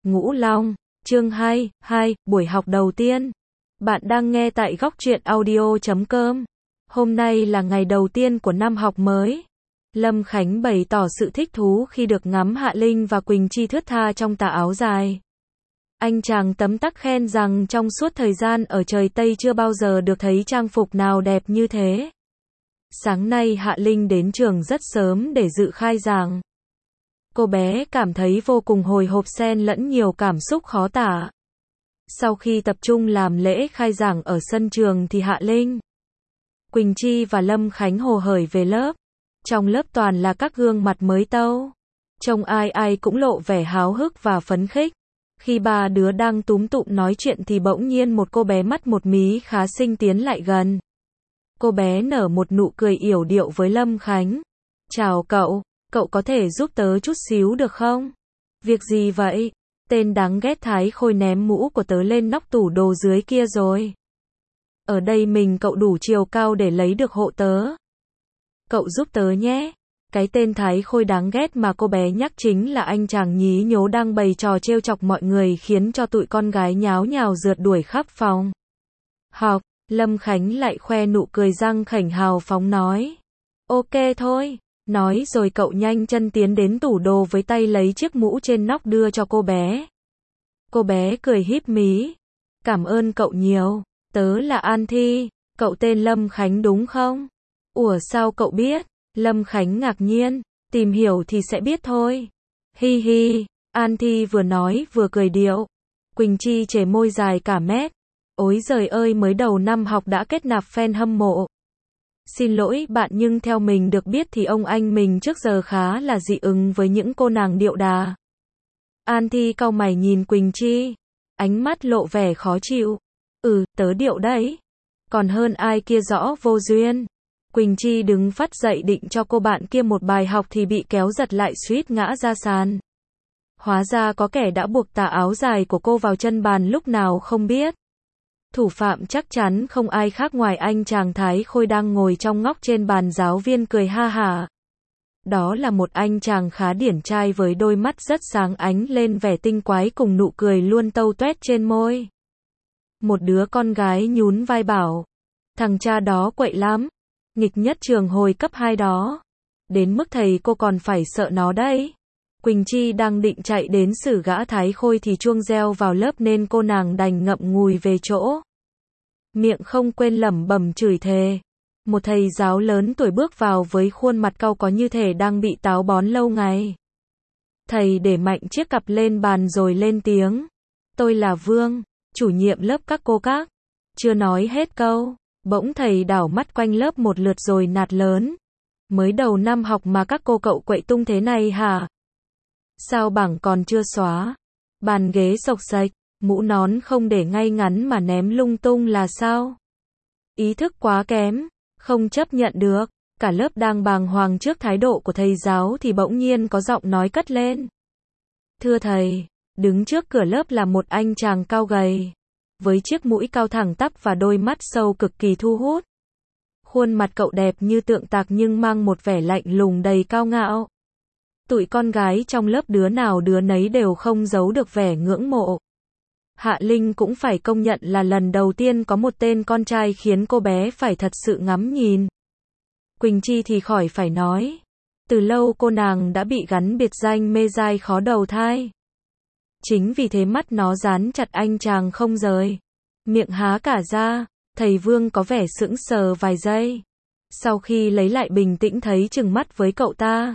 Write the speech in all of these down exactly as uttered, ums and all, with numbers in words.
Ngũ Long, chương hai, hai, buổi học đầu tiên. Bạn đang nghe tại góc truyện audio chấm com. Hôm nay là ngày đầu tiên của năm học mới. Lâm Khánh bày tỏ sự thích thú khi được ngắm Hạ Linh và Quỳnh Chi thướt tha trong tà áo dài. Anh chàng tấm tắc khen rằng trong suốt thời gian ở trời Tây chưa bao giờ được thấy trang phục nào đẹp như thế. Sáng nay Hạ Linh đến trường rất sớm để dự khai giảng. Cô bé cảm thấy vô cùng hồi hộp xen lẫn nhiều cảm xúc khó tả. Sau khi tập trung làm lễ khai giảng ở sân trường thì Hạ Linh, Quỳnh Chi và Lâm Khánh hồ hởi về lớp. Trong lớp toàn là các gương mặt mới tâu. Trông ai ai cũng lộ vẻ háo hức và phấn khích. Khi ba đứa đang túm tụm nói chuyện thì bỗng nhiên một cô bé mắt một mí khá xinh tiến lại gần. Cô bé nở một nụ cười yểu điệu với Lâm Khánh. Chào cậu, cậu có thể giúp tớ chút xíu được không? Việc gì vậy? Tên đáng ghét Thái Khôi ném mũ của tớ lên nóc tủ đồ dưới kia rồi. Ở đây mình cậu đủ chiều cao để lấy được hộ tớ. Cậu giúp tớ nhé. Cái tên Thái Khôi đáng ghét mà cô bé nhắc chính là anh chàng nhí nhố đang bày trò trêu chọc mọi người khiến cho tụi con gái nháo nhào rượt đuổi khắp phòng học. Lâm Khánh lại khoe nụ cười răng khểnh hào phóng nói. Ok thôi. Nói rồi cậu nhanh chân tiến đến tủ đồ với tay lấy chiếc mũ trên nóc đưa cho cô bé. Cô bé cười híp mí. Cảm ơn cậu nhiều. Tớ là An Thi. Cậu tên Lâm Khánh đúng không? Ủa sao cậu biết? Lâm Khánh ngạc nhiên. Tìm hiểu thì sẽ biết thôi. Hi hi. An Thi vừa nói vừa cười điệu. Quỳnh Chi chề môi dài cả mét. Ối giời ơi, mới đầu năm học đã kết nạp fan hâm mộ. Xin lỗi bạn, nhưng theo mình được biết thì ông anh mình trước giờ khá là dị ứng với những cô nàng điệu đà. An Thi cau mày nhìn Quỳnh Chi. Ánh mắt lộ vẻ khó chịu. Ừ, tớ điệu đấy. Còn hơn ai kia rõ vô duyên. Quỳnh Chi đứng phắt dậy định cho cô bạn kia một bài học thì bị kéo giật lại suýt ngã ra sàn. Hóa ra có kẻ đã buộc tà áo dài của cô vào chân bàn lúc nào không biết. Thủ phạm chắc chắn không ai khác ngoài anh chàng Thái Khôi đang ngồi trong ngóc trên bàn. Giáo viên cười ha hả. Đó là một anh chàng khá điển trai với đôi mắt rất sáng ánh lên vẻ tinh quái cùng nụ cười luôn tâu toét trên môi. Một đứa con gái nhún vai bảo. Thằng cha đó quậy lắm. Nghịch nhất trường hồi cấp hai đó. Đến mức thầy cô còn phải sợ nó đấy. Quỳnh Chi đang định chạy đến xử gã Thái Khôi thì chuông reo vào lớp nên cô nàng đành ngậm ngùi về chỗ. Miệng không quên lẩm bẩm chửi thề. Một thầy giáo lớn tuổi bước vào với khuôn mặt cau có như thể đang bị táo bón lâu ngày. Thầy để mạnh chiếc cặp lên bàn rồi lên tiếng. Tôi là Vương, chủ nhiệm lớp các cô các. Chưa nói hết câu, bỗng thầy đảo mắt quanh lớp một lượt rồi nạt lớn. Mới đầu năm học mà các cô cậu quậy tung thế này hả? Sao bảng còn chưa xóa? Bàn ghế xộc xệch, mũ nón không để ngay ngắn mà ném lung tung là sao? Ý thức quá kém, không chấp nhận được. Cả lớp đang bàng hoàng trước thái độ của thầy giáo thì bỗng nhiên có giọng nói cất lên. Thưa thầy, đứng trước cửa lớp là một anh chàng cao gầy, với chiếc mũi cao thẳng tắp và đôi mắt sâu cực kỳ thu hút. Khuôn mặt cậu đẹp như tượng tạc nhưng mang một vẻ lạnh lùng đầy cao ngạo. Tụi con gái trong lớp đứa nào đứa nấy đều không giấu được vẻ ngưỡng mộ. Hạ Linh cũng phải công nhận là lần đầu tiên có một tên con trai khiến cô bé phải thật sự ngắm nhìn. Quỳnh Chi thì khỏi phải nói. Từ lâu cô nàng đã bị gắn biệt danh mê dai khó đầu thai. Chính vì thế mắt nó dán chặt anh chàng không rời. Miệng há cả ra, thầy Vương có vẻ sững sờ vài giây. Sau khi lấy lại bình tĩnh thấy chừng mắt với cậu ta.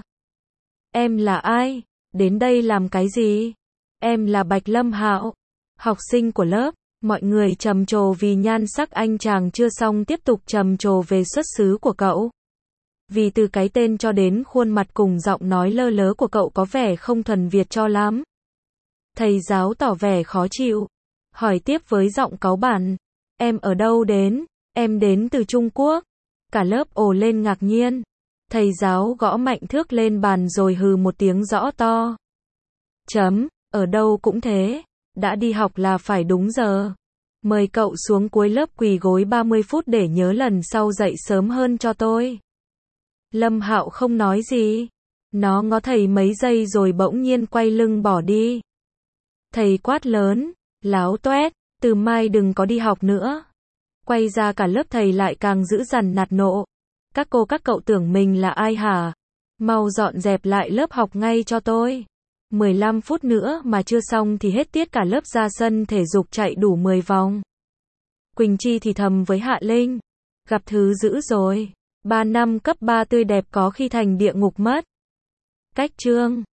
Em là ai? Đến đây làm cái gì? Em là Bạch Lâm Hạo, học sinh của lớp. Mọi người trầm trồ vì nhan sắc anh chàng chưa xong tiếp tục trầm trồ về xuất xứ của cậu. Vì từ cái tên cho đến khuôn mặt cùng giọng nói lơ lớ của cậu có vẻ không thuần Việt cho lắm. Thầy giáo tỏ vẻ khó chịu, hỏi tiếp với giọng cáu bẳn. Em ở đâu đến? Em đến từ Trung Quốc. Cả lớp ồ lên ngạc nhiên. Thầy giáo gõ mạnh thước lên bàn rồi hừ một tiếng rõ to. Chấm, ở đâu cũng thế. Đã đi học là phải đúng giờ. Mời cậu xuống cuối lớp quỳ gối ba mươi phút để nhớ lần sau dậy sớm hơn cho tôi. Lâm Hạo không nói gì. Nó ngó thầy mấy giây rồi bỗng nhiên quay lưng bỏ đi. Thầy quát lớn, láo toét, từ mai đừng có đi học nữa. Quay ra cả lớp thầy lại càng dữ dằn nạt nộ. Các cô các cậu tưởng mình là ai hả? Mau dọn dẹp lại lớp học ngay cho tôi. mười lăm phút nữa mà chưa xong thì hết tiết cả lớp ra sân thể dục chạy đủ mười vòng. Quỳnh Chi thì thầm với Hạ Linh. Gặp thứ dữ rồi. Ba năm cấp ba tươi đẹp có khi thành địa ngục mất. Cách chương